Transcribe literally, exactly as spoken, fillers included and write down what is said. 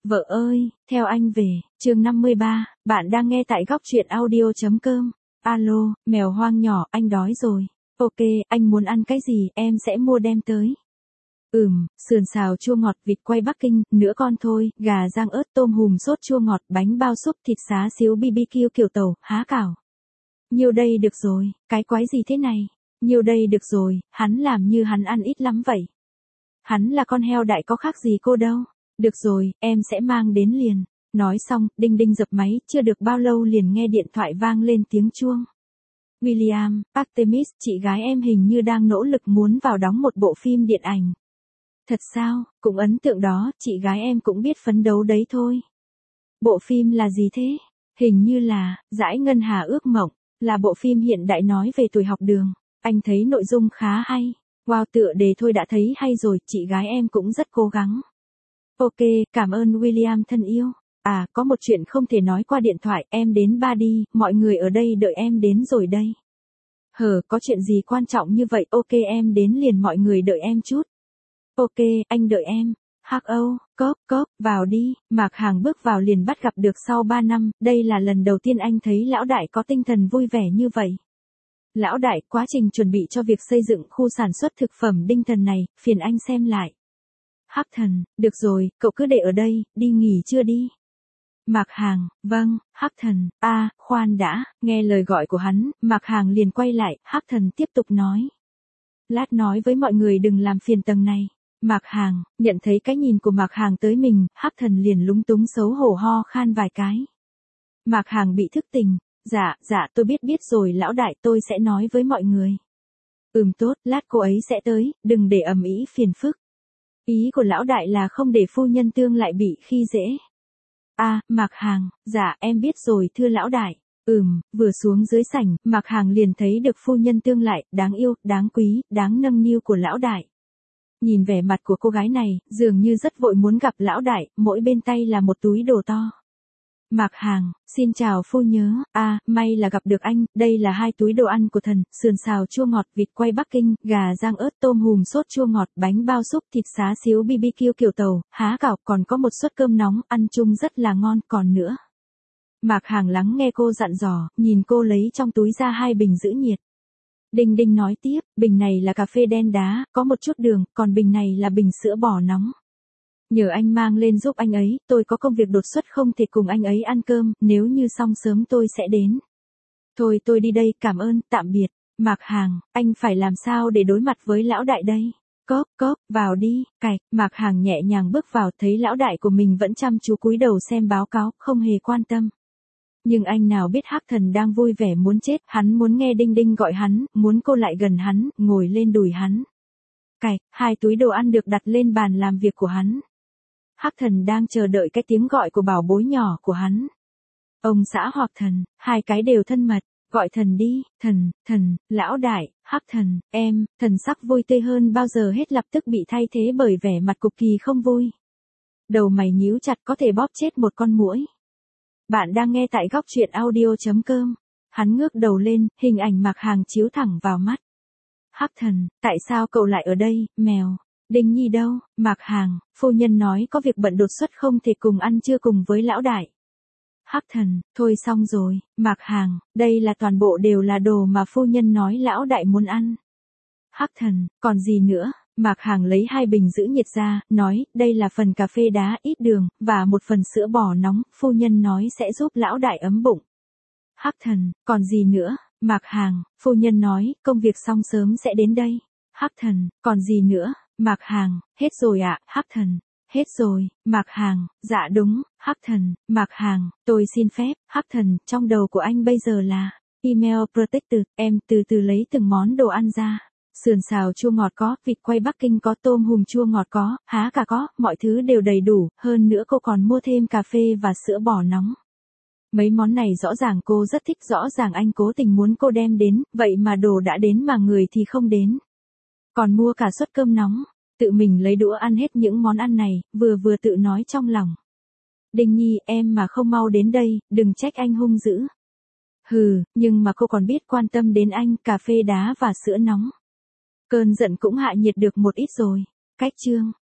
Vợ ơi, theo anh về, chương năm mươi ba, bạn đang nghe tại góc truyện audio.com. Alo, mèo hoang nhỏ, anh đói rồi. Ok, anh muốn ăn cái gì, em sẽ mua đem tới. Ừm, sườn xào chua ngọt, vịt quay Bắc Kinh, nửa con thôi, gà rang ớt, tôm hùm sốt chua ngọt, bánh bao súp, thịt xá xíu bi bi kiu kiểu tàu, há cảo. Nhiêu đây được rồi, cái quái gì thế này? Nhiêu đây được rồi, hắn làm như hắn ăn ít lắm vậy. Hắn là con heo đại có khác gì cô đâu. Được rồi, em sẽ mang đến liền. Nói xong, Đinh Đinh dập máy, chưa được bao lâu liền nghe điện thoại vang lên tiếng chuông. William, Artemis, chị gái em hình như đang nỗ lực muốn vào đóng một bộ phim điện ảnh. Thật sao, cũng ấn tượng đó, chị gái em cũng biết phấn đấu đấy thôi. Bộ phim là gì thế? Hình như là, Dãi Ngân Hà Ước Mộng, là bộ phim hiện đại nói về tuổi học đường. Anh thấy nội dung khá hay. Wow, tựa đề thôi đã thấy hay rồi, chị gái em cũng rất cố gắng. Ok, cảm ơn William thân yêu. À, có một chuyện không thể nói qua điện thoại, em đến ba đi, mọi người ở đây đợi em đến rồi đây. Hờ, có chuyện gì quan trọng như vậy, ok em đến liền, mọi người đợi em chút. Ok, anh đợi em. Hắc Âu, cốp, cốp, vào đi, Mạc Hàng bước vào liền bắt gặp được sau ba năm, đây là lần đầu tiên anh thấy lão đại có tinh thần vui vẻ như vậy. Lão đại, quá trình chuẩn bị cho việc xây dựng khu sản xuất thực phẩm Đinh Thần này, phiền anh xem lại. Hắc Thần, được rồi, cậu cứ để ở đây, đi nghỉ chưa đi. Mạc Hàng, vâng, Hắc Thần, a, à, khoan đã, nghe lời gọi của hắn, Mạc Hàng liền quay lại, Hắc Thần tiếp tục nói. Lát nói với mọi người đừng làm phiền tầng này. Mạc Hàng, nhận thấy cái nhìn của Mạc Hàng tới mình, Hắc Thần liền lúng túng xấu hổ ho khan vài cái. Mạc Hàng bị thức tỉnh, dạ, dạ tôi biết biết rồi lão đại, tôi sẽ nói với mọi người. Ừm tốt, lát cô ấy sẽ tới, đừng để ầm ĩ phiền phức. Ý của lão đại là không để phu nhân Tương lại bị khi dễ. À, Mạc Hàng, dạ em biết rồi thưa lão đại. Ừm, vừa xuống dưới sảnh, Mạc Hàng liền thấy được phu nhân Tương lại, đáng yêu, đáng quý, đáng nâng niu của lão đại. Nhìn vẻ mặt của cô gái này, dường như rất vội muốn gặp lão đại, mỗi bên tay là một túi đồ to. Mạc Hàng, xin chào phu nhớ, à, may là gặp được anh, đây là hai túi đồ ăn của thần, sườn xào chua ngọt, vịt quay Bắc Kinh, gà rang ớt, tôm hùm sốt chua ngọt, bánh bao súp, thịt xá xíu bi bi kiu kiểu tàu, há cảo, còn có một suất cơm nóng, ăn chung rất là ngon, còn nữa. Mạc Hàng lắng nghe cô dặn dò, nhìn cô lấy trong túi ra hai bình giữ nhiệt. Đinh Đinh nói tiếp, bình này là cà phê đen đá, có một chút đường, còn bình này là bình sữa bò nóng. Nhờ anh mang lên giúp anh ấy, tôi có công việc đột xuất không thể cùng anh ấy ăn cơm, nếu như xong sớm tôi sẽ đến. Thôi tôi đi đây, cảm ơn, tạm biệt. Mạc Hàng, anh phải làm sao để đối mặt với lão đại đây? Cốp, cốp, vào đi, cạch, Mạc Hàng nhẹ nhàng bước vào, thấy lão đại của mình vẫn chăm chú cúi đầu xem báo cáo, không hề quan tâm. Nhưng anh nào biết Hắc Thần đang vui vẻ muốn chết, hắn muốn nghe Đinh Đinh gọi hắn, muốn cô lại gần hắn, ngồi lên đùi hắn. Cạch, hai túi đồ ăn được đặt lên bàn làm việc của hắn. Hắc Thần đang chờ đợi cái tiếng gọi của bảo bối nhỏ của hắn. Ông xã hoặc thần, hai cái đều thân mật, gọi thần đi, thần, thần, lão đại, Hắc Thần, em, thần sắc vui tươi hơn bao giờ hết lập tức bị thay thế bởi vẻ mặt cực kỳ không vui. Đầu mày nhíu chặt có thể bóp chết một con muỗi. Bạn đang nghe tại góc truyện audio.com. Hắn ngước đầu lên, hình ảnh Mạc Hàng chiếu thẳng vào mắt. Hắc Thần, tại sao cậu lại ở đây, mèo? Đinh Nhi đâu? Mạc Hàng, phu nhân nói có việc bận đột xuất không thể cùng ăn trưa cùng với lão đại. Hắc Thần, thôi xong rồi, Mạc Hàng, đây là toàn bộ đều là đồ mà phu nhân nói lão đại muốn ăn. Hắc Thần, còn gì nữa? Mạc Hàng lấy hai bình giữ nhiệt ra, nói, đây là phần cà phê đá ít đường, và một phần sữa bò nóng, phu nhân nói sẽ giúp lão đại ấm bụng. Hắc Thần, còn gì nữa? Mạc Hàng, phu nhân nói, công việc xong sớm sẽ đến đây. Hắc Thần, còn gì nữa? Mạc Hàng, hết rồi ạ, à? Hắc Thần, hết rồi. Mạc Hàng, dạ đúng. Hắc Thần, Mạc Hàng, tôi xin phép. Hắc Thần, trong đầu của anh bây giờ là email protected, em từ từ lấy từng món đồ ăn ra. Sườn xào chua ngọt có, vịt quay Bắc Kinh có, tôm hùm chua ngọt có, há cà có, mọi thứ đều đầy đủ, hơn nữa cô còn mua thêm cà phê và sữa bò nóng. Mấy món này rõ ràng cô rất thích, rõ ràng anh cố tình muốn cô đem đến, vậy mà đồ đã đến mà người thì không đến. Còn mua cả suất cơm nóng, tự mình lấy đũa ăn hết những món ăn này, vừa vừa tự nói trong lòng. Đinh Nhi, em mà không mau đến đây, đừng trách anh hung dữ. Hừ, nhưng mà cô còn biết quan tâm đến anh, cà phê đá và sữa nóng. Cơn giận cũng hạ nhiệt được một ít rồi. Cách chương